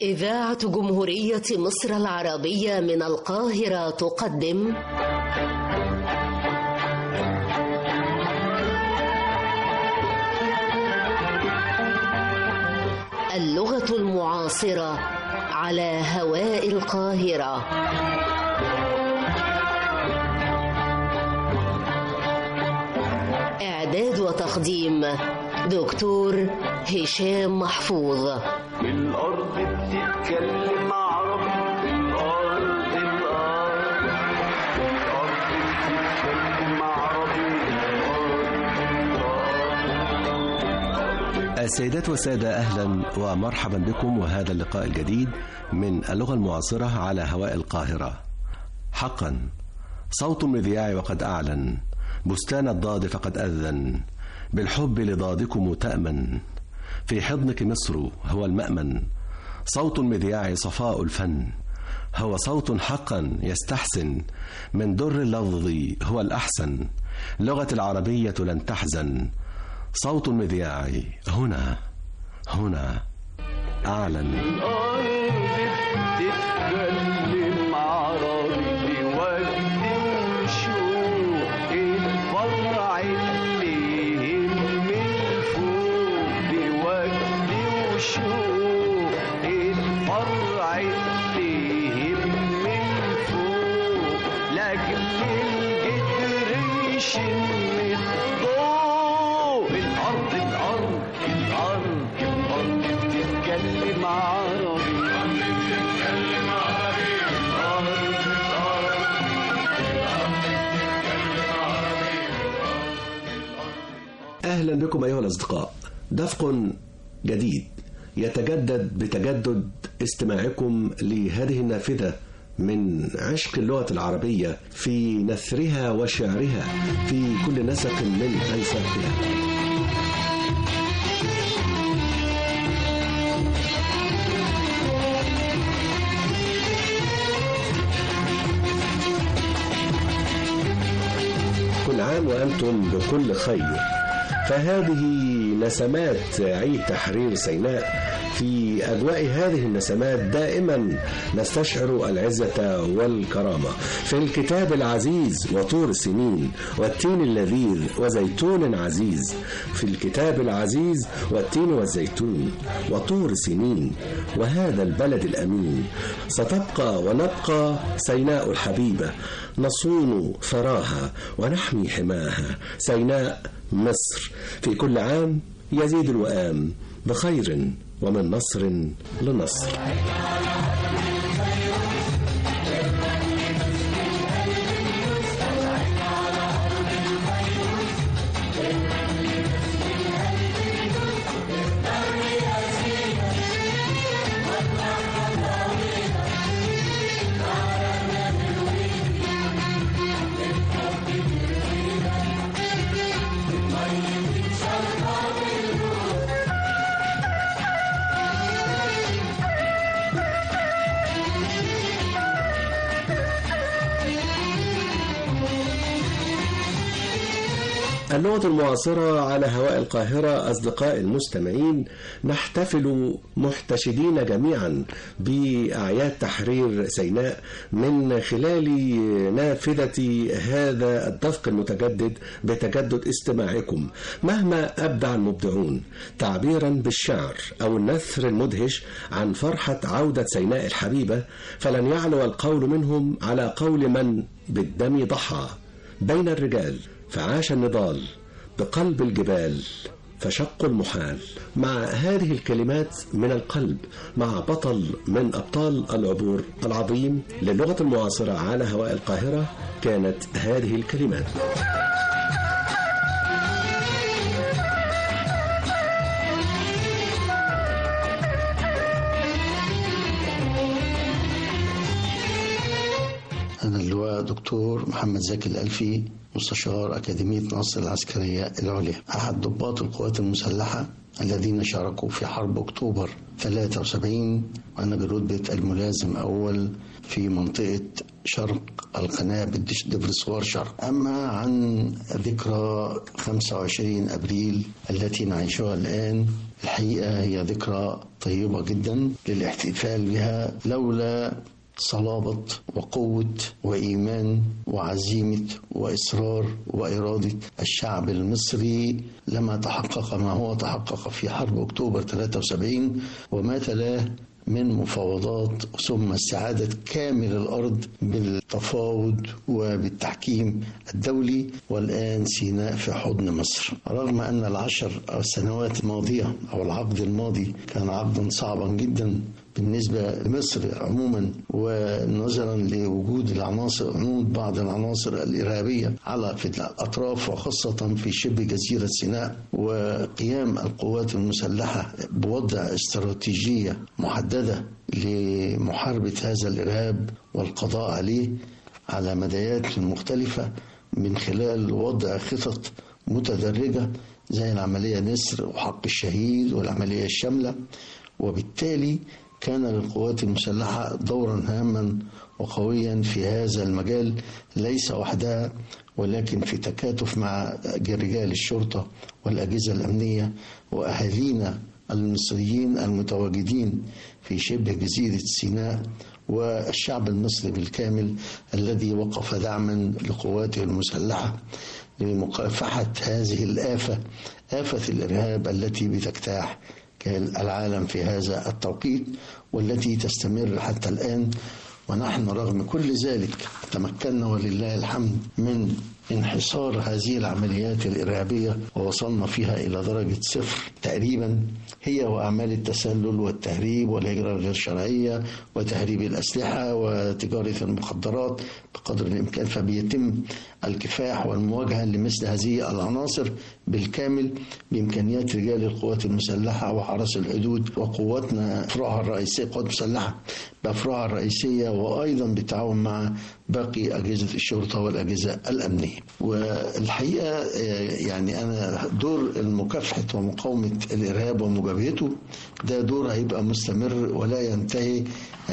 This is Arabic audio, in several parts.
إذاعة جمهورية مصر العربية من القاهرة تقدم اللغة المعاصرة على هواء القاهرة. إعداد وتقديم دكتور هشام محفوظ. الأرض بتتكلم عربي، الأرض بتتكلم عربي. السيدات والسادة، أهلا ومرحبا بكم وهذا اللقاء الجديد من اللغة المعاصرة على هواء القاهرة. حقا صوت المذياع وقد أعلن، بستان الضاد فقد أذن، بالحب لضادكم تأمن، في حضنك مصر هو المأمن. صوت المذياع صفاء الفن، هو صوت حقا يستحسن، من در اللفظ هو الأحسن، لغة العربية لن تحزن. صوت المذياع هنا أعلن. تتكلم عربي وجد وشوق، الفرع اللي يهم الفوق بوجد وشوق، الفرع اللي يهم الفوق، لاجل الجدر يشم الضوء. الأرض بتتكلم عربي، أهلا بكم أيها الأصدقاء. دفق جديد يتجدد بتجدد استماعكم لهذه النافذة من عشق اللغة العربية في نثرها وشعرها في كل نسق من أنساقها. كل عام وأنتم بكل خير. فهذه نسمات عيد تحرير سيناء. في أجواء هذه النسمات دائما نستشعر العزة والكرامة. في الكتاب العزيز وطور سنين والتين اللذيذ وزيتون عزيز، في الكتاب العزيز والتين والزيتون وطور سنين وهذا البلد الأمين، ستبقى ونبقى سيناء الحبيبة، نصون ثراها ونحمي حماها. سيناء مصر في كل عام يزيد الوئام بخير ومن نصر لنصر. اللغة المعاصرة على هواء القاهرة. أصدقاء المستمعين، نحتفل محتشدين جميعا بأعياد تحرير سيناء من خلال نافذة هذا الدفق المتجدد بتجدد استماعكم. مهما أبدع المبدعون تعبيرا بالشعر أو النثر المدهش عن فرحة عودة سيناء الحبيبة، فلن يعلو القول منهم على قول من بالدم ضحى بين الرجال، فعاش النضال بقلب الجبال، فشق المحال. مع هذه الكلمات من القلب، مع بطل من أبطال العبور العظيم للغة المعاصرة على هواء القاهرة، كانت هذه الكلمات. أنا اللواء دكتور محمد زكي الألفي، مستشار أكاديمية نصر العسكرية العليا، أحد ضباط القوات المسلحة الذين شاركوا في حرب أكتوبر 73، وأنا برتبة الملازم أول في منطقة شرق القناة بالدفرسوار شرق. أما عن ذكرى 25 أبريل التي نعيشها الآن، الحقيقة هي ذكرى طيبة جدا للاحتفال بها، لولا صلابة وقوة وإيمان وعزيمة وإصرار وإرادة الشعب المصري لما تحقق ما هو تحقق في حرب أكتوبر 73 وما تلاه من مفاوضات، ثم استعادة كامل الأرض بالتفاوض وبالتحكيم الدولي، والآن سيناء في حضن مصر. رغم أن العشر السنوات الماضية أو العقد الماضي كان عقدا صعبا جدا بالنسبة لمصر عموما، ونظرا لوجود بعض العناصر الإرهابية في الأطراف وخاصة في شبه جزيرة سيناء، وقيام القوات المسلحة بوضع استراتيجية محددة لمحاربة هذا الإرهاب والقضاء عليه على مدايات مختلفة من خلال وضع خطط متدرجة زي العملية نسر وحق الشهيد والعملية الشاملة. وبالتالي كان للقوات المسلحة دورا هاما وقويا في هذا المجال، ليس وحدها ولكن في تكاتف مع رجال الشرطة والأجهزة الأمنية وأهالينا المصريين المتواجدين في شبه جزيرة سيناء والشعب المصري بالكامل الذي وقف دعما لقواته المسلحة لمكافحة هذه آفة الإرهاب التي بتجتاح العالم في هذا التوقيت والتي تستمر حتى الآن. ونحن رغم كل ذلك تمكنا ولله الحمد من انحصار هذه العمليات الإرهابية، ووصلنا فيها إلى درجة 0 تقريبا، هي وأعمال التسلل والتهريب والهجرة الغير شرعية وتهريب الأسلحة وتجارة المخدرات بقدر الإمكان. فبيتم الكفاح والمواجهة لمثل هذه العناصر بالكامل بإمكانيات رجال القوات المسلحة وحرس الحدود وقواتنا أفرعها الرئيسية، قوات مسلحة بأفرعها الرئيسية، وأيضا بالتعاون مع باقي أجهزة الشرطة والأجهزة الأمنية. والحقيقة يعني أنا دور المكافحة ومقاومة الإرهاب ومجابهته ده دور هيبقى مستمر ولا ينتهي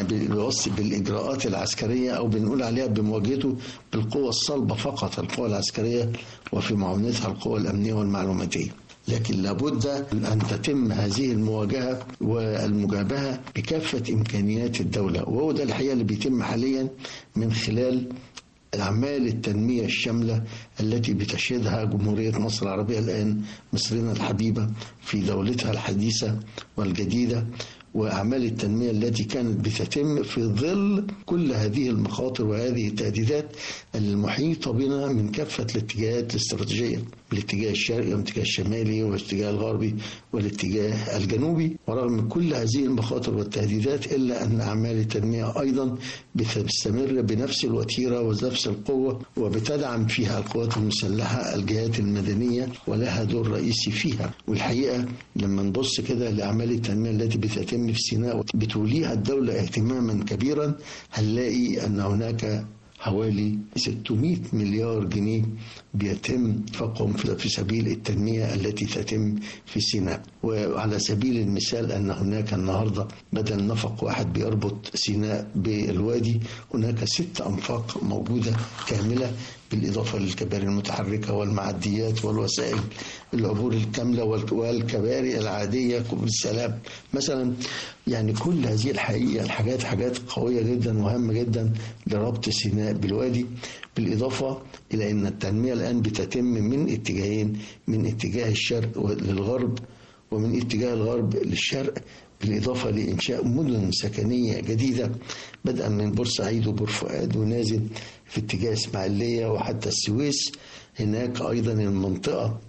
بالإجراءات العسكرية أو بنقول عليها بمواجهته بالقوة الصلبة فقط، القوة العسكرية وفي معاونتها القوة الأمنية والمعلوماتية. لكن لابد أن تتم هذه المواجهة والمجابهة بكافة إمكانيات الدولة، وهو ده الحقيقة اللي بيتم حاليا من خلال الأعمال التنمية الشاملة التي بتشهدها جمهورية مصر العربية الآن، مصرنا الحبيبة في دولتها الحديثة والجديدة، وأعمال التنمية التي كانت بتتم في ظل كل هذه المخاطر وهذه التهديدات المحيطة بنا من كافة الاتجاهات الاستراتيجية، الاتجاه الشرقي والاتجاه الشمالي والاتجاه الغربي والاتجاه الجنوبي. ورغم كل هذه المخاطر والتهديدات إلا أن أعمال التنمية أيضا بتستمر بنفس الوتيرة ونفس القوة، وبتدعم فيها القوات المسلحة الجهات المدنية ولها دور رئيسي فيها. والحقيقة لما نبص كده لأعمال التنمية التي بتتم في سيناء بتوليها الدولة اهتماما كبيرا، هنلاقي أن هناك حوالي 600 مليار جنيه بيتم انفاقهم في سبيل التنمية التي تتم في سيناء. وعلى سبيل المثال أن هناك النهاردة بدل نفق واحد بيربط سيناء بالوادي، هناك 6 أنفاق موجودة كاملة، بالإضافة للكباري المتحركة والمعديات والوسائل العبور الكاملة والكباري العادية بالسلام مثلا. يعني كل هذه الحقيقة حاجات قوية جدا وهامة جدا لربط سيناء بالوادي، بالإضافة إلى أن التنمية الآن بتتم من اتجاهين، من اتجاه الشرق للغرب ومن اتجاه الغرب للشرق، بالإضافة لإنشاء مدن سكنية جديدة بدءا من بورسعيد وبورفؤاد ونازل في اتجاه إسماعيلية وحتى السويس. هناك أيضا المنطقة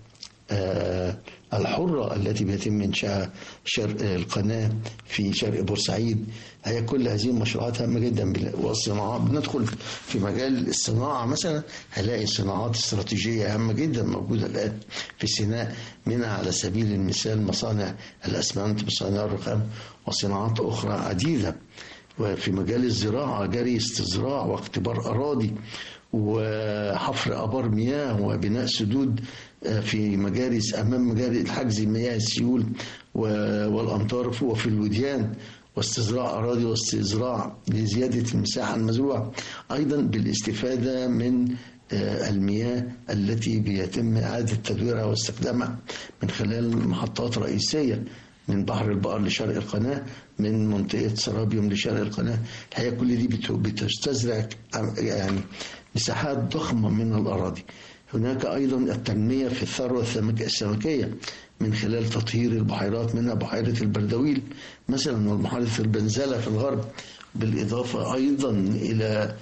الحرة التي بيتم إنشاءها شرق القناة في شرق بورسعيد. هي كل هذه المشروعات هامة جدا. والصناعة بندخل في مجال الصناعة مثلا، هلاقي صناعات استراتيجية هامة جدا موجودة الآن في سيناء، منها على سبيل المثال مصانع الأسمنت ومصانع الرخام وصناعات أخرى عديدة. وفي مجال الزراعة جري استزراع واختبار أراضي وحفر أبار مياه وبناء سدود في مجاري أمام مجاري الحجز مياه السيول والأمطار وفي الوديان واستزراع أراضي واستزراع لزيادة المساحة المزروعة، أيضا بالاستفادة من المياه التي بيتم إعادة تدويرها واستخدامها من خلال محطات رئيسية من بحر البقر لشرق القناة، من منطقة سرابيوم لشرق القناة. الحقيقة كل دي بتستزرع يعني مساحات ضخمة من الأراضي. هناك أيضا التنمية في الثروة السمكية من خلال تطهير البحيرات، منها بحيرة البردويل مثلا وبحيرة البنزلة في الغرب، بالإضافة أيضا إلى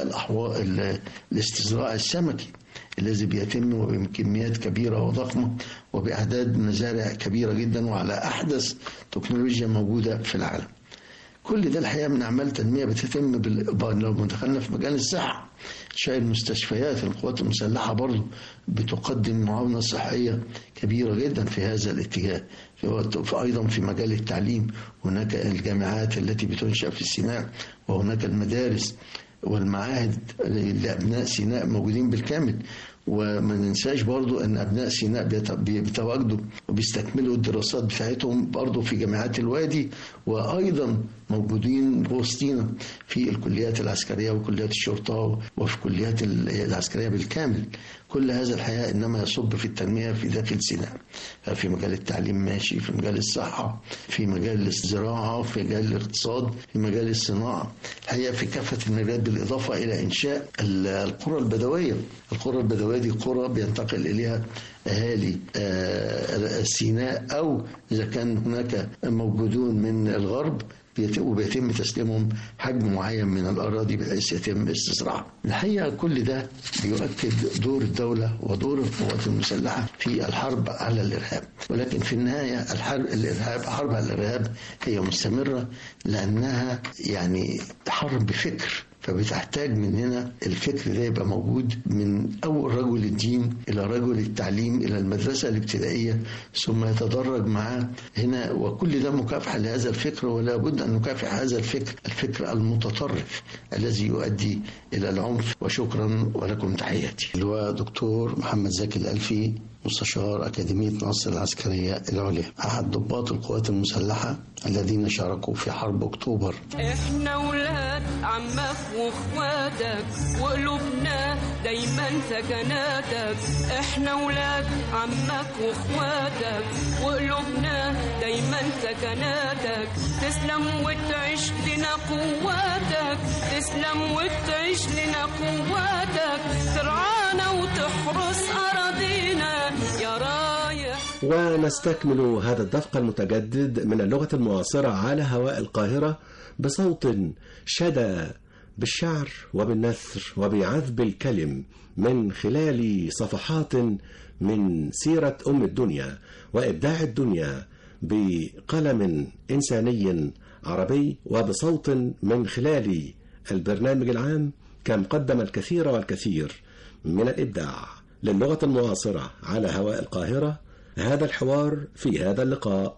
الاستزراع السمكي الذي بيتم وبكميات كبيرة وضخمة وبأعداد مزارع كبيرة جدا وعلى أحدث تكنولوجيا موجودة في العالم. كل ده الحقيقة من أعمال تنمية بتتم لو دخلنا في مجال الصحة، إنشاء المستشفيات. القوات المسلحة برضو بتقدم معاونة صحية كبيرة جدا في هذا الاتجاه. أيضا في مجال التعليم هناك الجامعات التي بتنشأ في سيناء، وهناك المدارس والمعاهد لأبناء سيناء موجودين بالكامل. وما ننساش برضو أن أبناء سيناء بيتواجدوا وبيستكملوا الدراسات بتاعتهم برضو في جامعات الوادي، وأيضا موجودين وسطينا في الكليات العسكرية وكليات الشرطة وفي كليات العسكرية بالكامل. كل هذا الحقيقة إنما يصب في التنمية في داخل سيناء، في مجال التعليم ماشي، في مجال الصحة، في مجال الزراعة، في مجال الاقتصاد، في مجال الصناعة، الحقيقة في كافة المجالات، بالإضافة إلى إنشاء القرى البدوية. القرى البدوية دي قرى بينتقل إليها أهالي سيناء، أو إذا كان هناك موجودون من الغرب وبيتم تسليمهم حجم معين من الأراضي بحيث يتم استصراعها. الحقيقة كل ده بيؤكد دور الدولة ودور القوات المسلحة في الحرب على الإرهاب. ولكن في النهاية الحرب على الإرهاب هي مستمرة، لأنها يعني حرب بفكر، فبتحتاج مننا الفكر ده يبقى موجود من أول رجل الدين إلى رجل التعليم إلى المدرسة الابتدائية، ثم يتدرج معاه هنا. وكل ده مكافحة لهذا الفكر، ولا بد أن نكافح هذا الفكر المتطرف الذي يؤدي إلى العنف. وشكرا ولكم تحياتي. هو دكتور محمد زكي الألفي، مستشار أكاديمية ناصر العسكرية العليا، أحد ضباط القوات المسلحة الذين شاركوا في حرب أكتوبر. إحنا ولاد عمك وإخواتك وقلوبنا دايما سكناتك. إحنا ولاد عمك وإخواتك وقلوبنا دايما سكناتك. تسلم وتعيش لنا قواتك، تسلم وتعيش لنا قواتك. ترعانا وتحرس أراضينا يا رايح. ونستكمل هذا الدفق المتجدد من اللغة المعاصرة على هواء القاهرة بصوت شدى بالشعر وبالنثر وبعذب الكلم من خلال صفحات من سيرة أم الدنيا وإبداع الدنيا بقلم إنساني عربي وبصوت من خلال البرنامج العام. كم قدم الكثير والكثير من الإبداع للغة المعاصرة على هواء القاهرة. هذا الحوار في هذا اللقاء.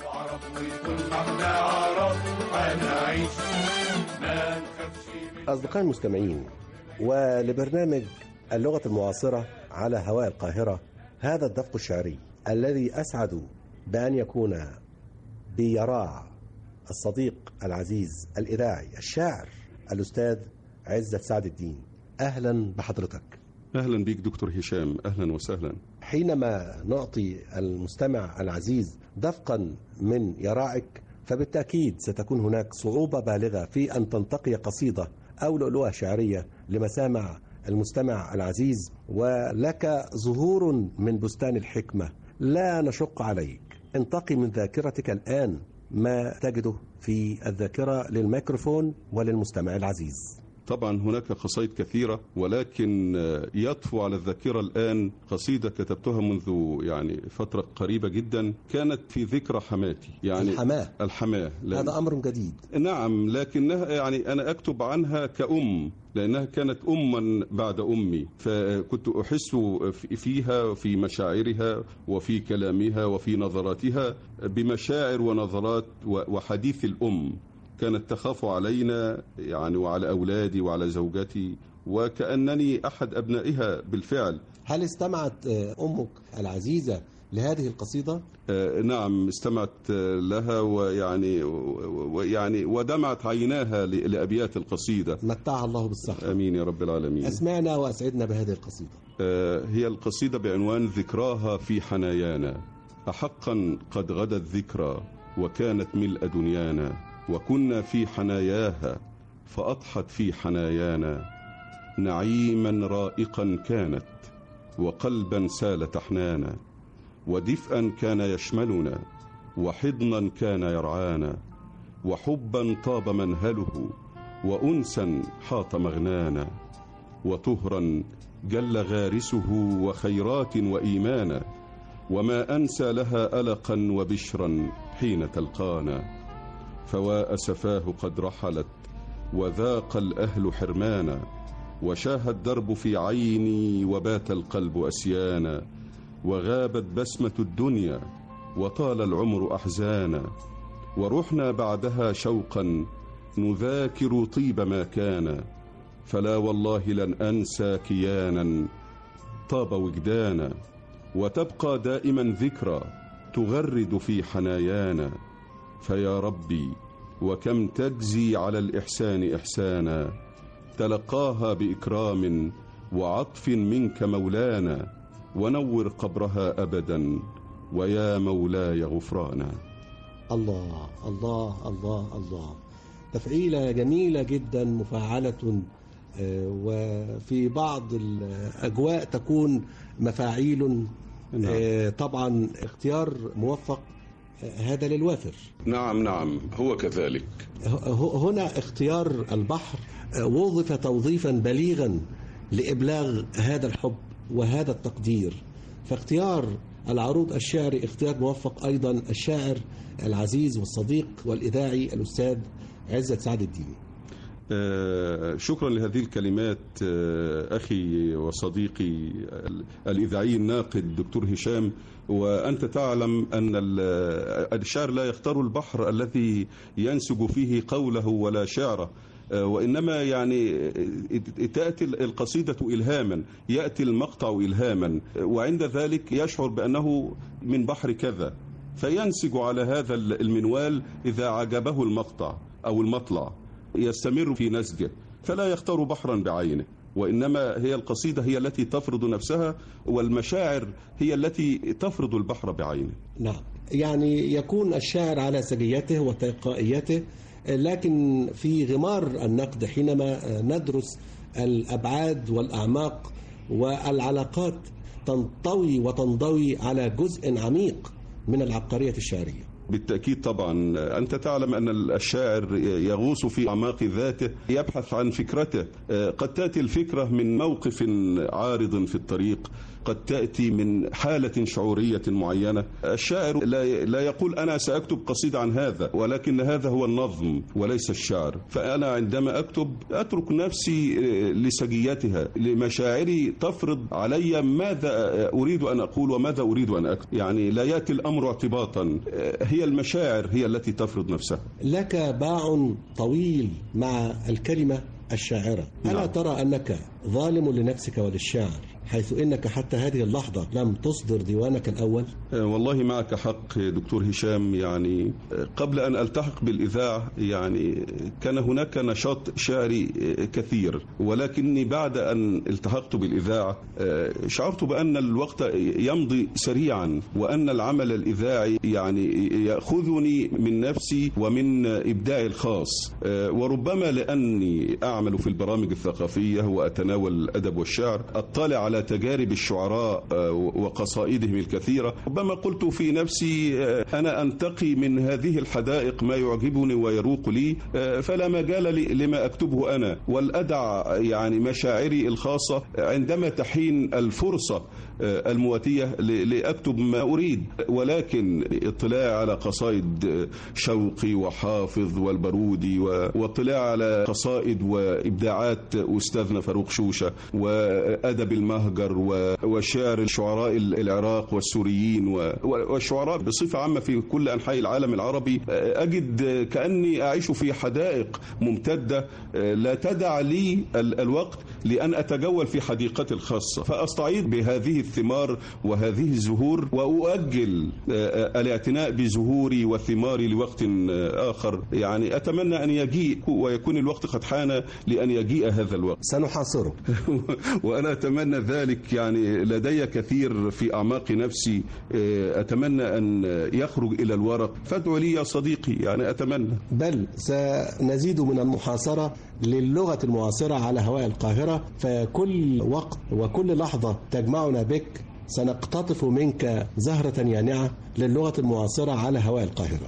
أصدقائي المستمعين، ولبرنامج اللغة المعاصرة على هواء القاهرة هذا الدفق الشعري الذي أسعد بأن يكون بيراع الصديق العزيز الإذاعي الشاعر الأستاذ عزت سعد الدين. أهلا بحضرتك. أهلا بك دكتور هشام، أهلا وسهلا. حينما نعطي المستمع العزيز دفقا من يراعك فبالتأكيد ستكون هناك صعوبة بالغة في أن تنتقي قصيدة أو لؤلؤة شعرية لمسامع المستمع العزيز، ولك ظهور من بستان الحكمة. لا نشق عليك، انتقي من ذاكرتك الآن ما تجده في الذاكرة للميكروفون وللمستمع العزيز. طبعا هناك قصائد كثيرة، ولكن يطفو على الذاكرة الآن قصيدة كتبتها منذ فترة قريبة جدا، كانت في ذكرى حماتي. الحماة هذا أمر جديد. نعم، لكنها أنا أكتب عنها كأم، لأنها كانت أما بعد أمي، فكنت أحس فيها في مشاعرها وفي كلامها وفي نظراتها بمشاعر ونظرات وحديث الأم. كانت تخاف علينا وعلى أولادي وعلى زوجتي، وكأنني أحد أبنائها بالفعل. هل استمعت أمك العزيزة لهذه القصيدة؟ نعم، استمعت لها ويعني ودمعت عيناها لأبيات القصيدة. متعها الله بالصحة. آمين يا رب العالمين. أسمعنا وأسعدنا بهذه القصيدة. هي القصيدة بعنوان ذكراها في حنايانا. أحقا قد غدت ذكرى وكانت ملء دنيانا، وكنا في حناياها فأضحت في حنايانا. نعيما رائقا كانت وقلبا سال تحنانا، ودفئا كان يشملنا وحضنا كان يرعانا، وحبا طاب منهله وأنسا حاط مغنانا، وطهرا جل غارسه وخيرات وإيمانا، وما أنسى لها ألقا وبشرا حين تلقانا. فوا أسفاه قد رحلت وذاق الأهل حرمانا، وشاه الدرب في عيني وبات القلب أسيانا، وغابت بسمة الدنيا وطال العمر أحزانا، ورحنا بعدها شوقا نذاكر طيب ما كان. فلا والله لن أنسى كيانا طاب وجدانا، وتبقى دائما ذكرى تغرد في حنايانا. فيا ربي وكم تجزي على الإحسان إحسانا، تلقاها بإكرام وعطف منك مولانا، ونور قبرها أبدا ويا مولاي غفرانا. الله الله الله الله، تفعيلة جميلة جدا مفعلة، وفي بعض الأجواء تكون مفاعيل. طبعا اختيار موفق هذا للوافر. نعم هو كذلك. هنا اختيار البحر وظف توظيفا بليغا لإبلاغ هذا الحب وهذا التقدير، فاختيار العروض الشعري اختيار موفق أيضا الشاعر العزيز والصديق والإذاعي الأستاذ عزت سعد الدين. شكرا لهذه الكلمات أخي وصديقي الإذاعي الناقد دكتور هشام. وأنت تعلم أن الشاعر لا يختار البحر الذي ينسج فيه قوله ولا شعره، وإنما يعني تأتي القصيدة إلهاما، يأتي المقطع إلهاما، وعند ذلك يشعر بأنه من بحر كذا، فينسج على هذا المنوال إذا عجبه المقطع أو المطلع يستمر في نسجه، فلا يختار بحرا بعينه، وإنما هي القصيدة هي التي تفرض نفسها، والمشاعر هي التي تفرض البحر بعينه. نعم، يعني يكون الشاعر على سجيته وتلقائيته، لكن في غمار النقد حينما ندرس الأبعاد والأعماق والعلاقات تنطوي وتنضوي على جزء عميق من العبقرية الشعرية. بالتأكيد طبعا، أنت تعلم أن الشاعر يغوص في أعماق ذاته، يبحث عن فكرته. قد تأتي الفكرة من موقف عارض في الطريق، قد تأتي من حالة شعورية معينة. الشاعر لا يقول أنا سأكتب قصيدة عن هذا، ولكن هذا هو النظم وليس الشعر. فأنا عندما أكتب أترك نفسي لسجيتها، لمشاعري تفرض علي ماذا أريد أن أقول وماذا أريد أن أكتب. يعني لا يأتي الأمر اعتباطا، هي المشاعر هي التي تفرض نفسها. لك باع طويل مع الكلمة الشاعرة. ألا ترى أنك ظالم لنفسك وللشاعر، حيث إنك حتى هذه اللحظة لم تصدر ديوانك الأول؟ والله معك حق دكتور هشام. يعني قبل أن ألتحق بالإذاعة يعني كان هناك نشاط شعري كثير، ولكني بعد أن التحقت بالإذاعة شعرت بأن الوقت يمضي سريعا، وأن العمل الإذاعي يعني يأخذني من نفسي ومن إبداعي الخاص. وربما لأني أعمل في البرامج الثقافية وأتناول الأدب والشعر، أطلع على تجارب الشعراء وقصائدهم الكثيرة، ربما قلت في نفسي أنا أنتقي من هذه الحدائق ما يعجبني ويروق لي، فلا مجال لما أكتبه أنا، والأدع يعني مشاعري الخاصة عندما تحين الفرصة المواتية لأكتب ما أريد. ولكن اطلاع على قصائد شوقي وحافظ والبرودي، واطلاع على قصائد وإبداعات أستاذنا فاروق شوشة وأدب المهجر وشعر الشعراء العراق والسوريين والشعراء بصفة عامة في كل أنحاء العالم العربي، أجد كأني أعيش في حدائق ممتدة لا تدع لي الوقت لأن أتجول في حديقتي الخاصة فأستعيد بهذه الثمار وهذه الزهور، وأؤجل الاعتناء بزهوري وثماري لوقت آخر. يعني أتمنى أن يجيء ويكون الوقت قد حان لأن يجيء هذا الوقت. سنحاصره. وأنا أتمنى ذلك. يعني لدي كثير في أعماق نفسي أتمنى أن يخرج إلى الورق، فادعوا لي يا صديقي. يعني أتمنى. بل سنزيد من المحاصرة للغة المعاصرة على هواء القاهرة، فكل وقت وكل لحظة تجمعنا بك سنقتطف منك زهرة يانعة للغة المعاصرة على هواء القاهرة.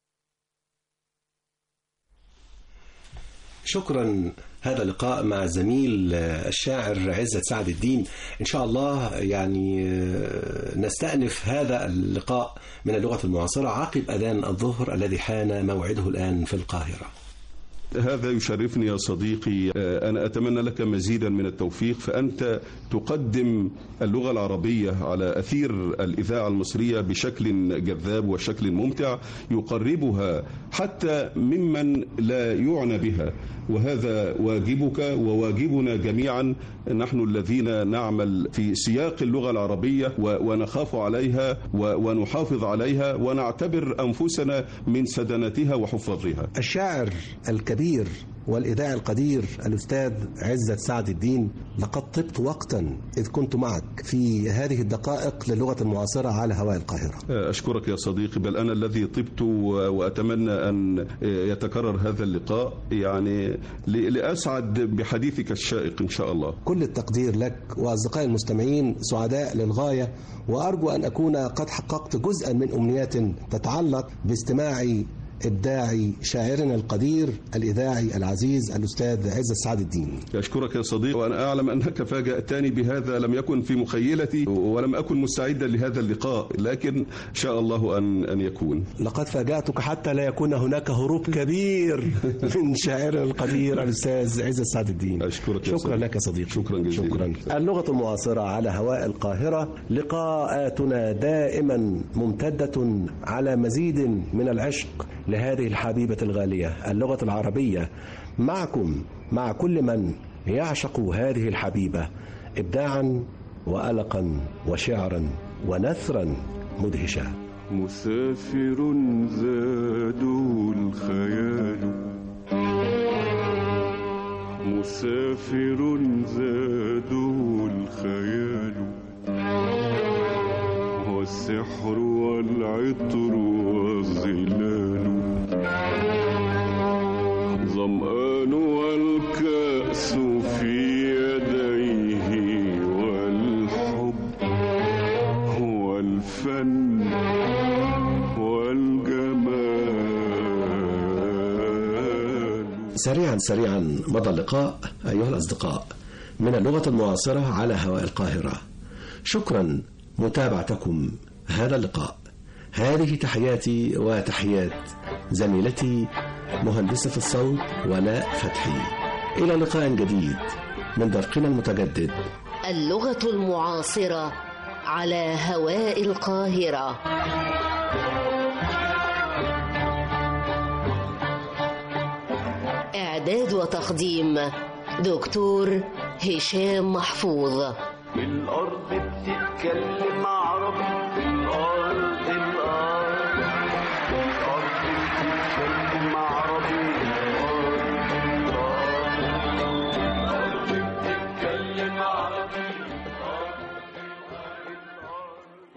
شكرا. هذا لقاء مع الزميل الشاعر عزت سعد الدين. إن شاء الله يعني نستأنف هذا اللقاء من اللغة المعاصرة عقب أذان الظهر الذي حان موعده الآن في القاهرة. هذا يشرفني يا صديقي. أنا أتمنى لك مزيدا من التوفيق، فأنت تقدم اللغة العربية على أثير الإذاعة المصرية بشكل جذاب وشكل ممتع يقربها حتى ممن لا يعنى بها، وهذا واجبك وواجبنا جميعا، نحن الذين نعمل في سياق اللغة العربية ونخاف عليها ونحافظ عليها ونعتبر أنفسنا من سدنتها وحفاظها. الشاعر الكبير والإذاعي القدير الأستاذ عزت سعد الدين، لقد طبت وقتا إذ كنت معك في هذه الدقائق للغة المعاصرة على هواء القاهرة. أشكرك يا صديقي، بل أنا الذي طبت، وأتمنى أن يتكرر هذا اللقاء يعني لأسعد بحديثك الشائق إن شاء الله. كل التقدير لك، وأصدقائي المستمعين سعداء للغاية، وأرجو أن أكون قد حققت جزءا من أمنيات تتعلق باستماع الداعي شاعرنا القدير الإذاعي العزيز الأستاذ عزت سعد الدين. أشكرك يا صديقي، وأنا أعلم أنك فاجأتني بهذا، لم يكن في مخيلتي ولم أكن مستعدا لهذا اللقاء، لكن إن شاء الله أن يكون. لقد فاجأتك حتى لا يكون هناك هروب كبير من شاعرنا القدير الأستاذ عزت سعد الدين. أشكرك يا شكرا صديقي. لك صديقي. شكرا جزيلا. شكرا. اللغة المعاصرة على هواء القاهرة، لقاءاتنا دائما ممتدة على مزيد من العشق لهذه الحبيبة الغالية اللغة العربية، معكم مع كل من يعشق هذه الحبيبة إبداعا وألقا وشعرا ونثرا مدهشا. مسافر زاده الخيال، مسافر زاده الخيال، والسحر والعطر والظلال، ظمآن والكأس في يديه، والحب والفن والجمال. سريعا مضى اللقاء أيها الأصدقاء من اللغة المعاصرة على هواء القاهرة. شكرا متابعتكم هذا اللقاء. هذه تحياتي وتحيات زميلتي مهندسة الصوت ولاء فتحي. إلى لقاء جديد من درقنا المتجدد، اللغة المعاصرة على هواء القاهرة. إعداد وتقديم دكتور هشام محفوظ. الأرض بتتكلم عربي، الأرض بتتكلم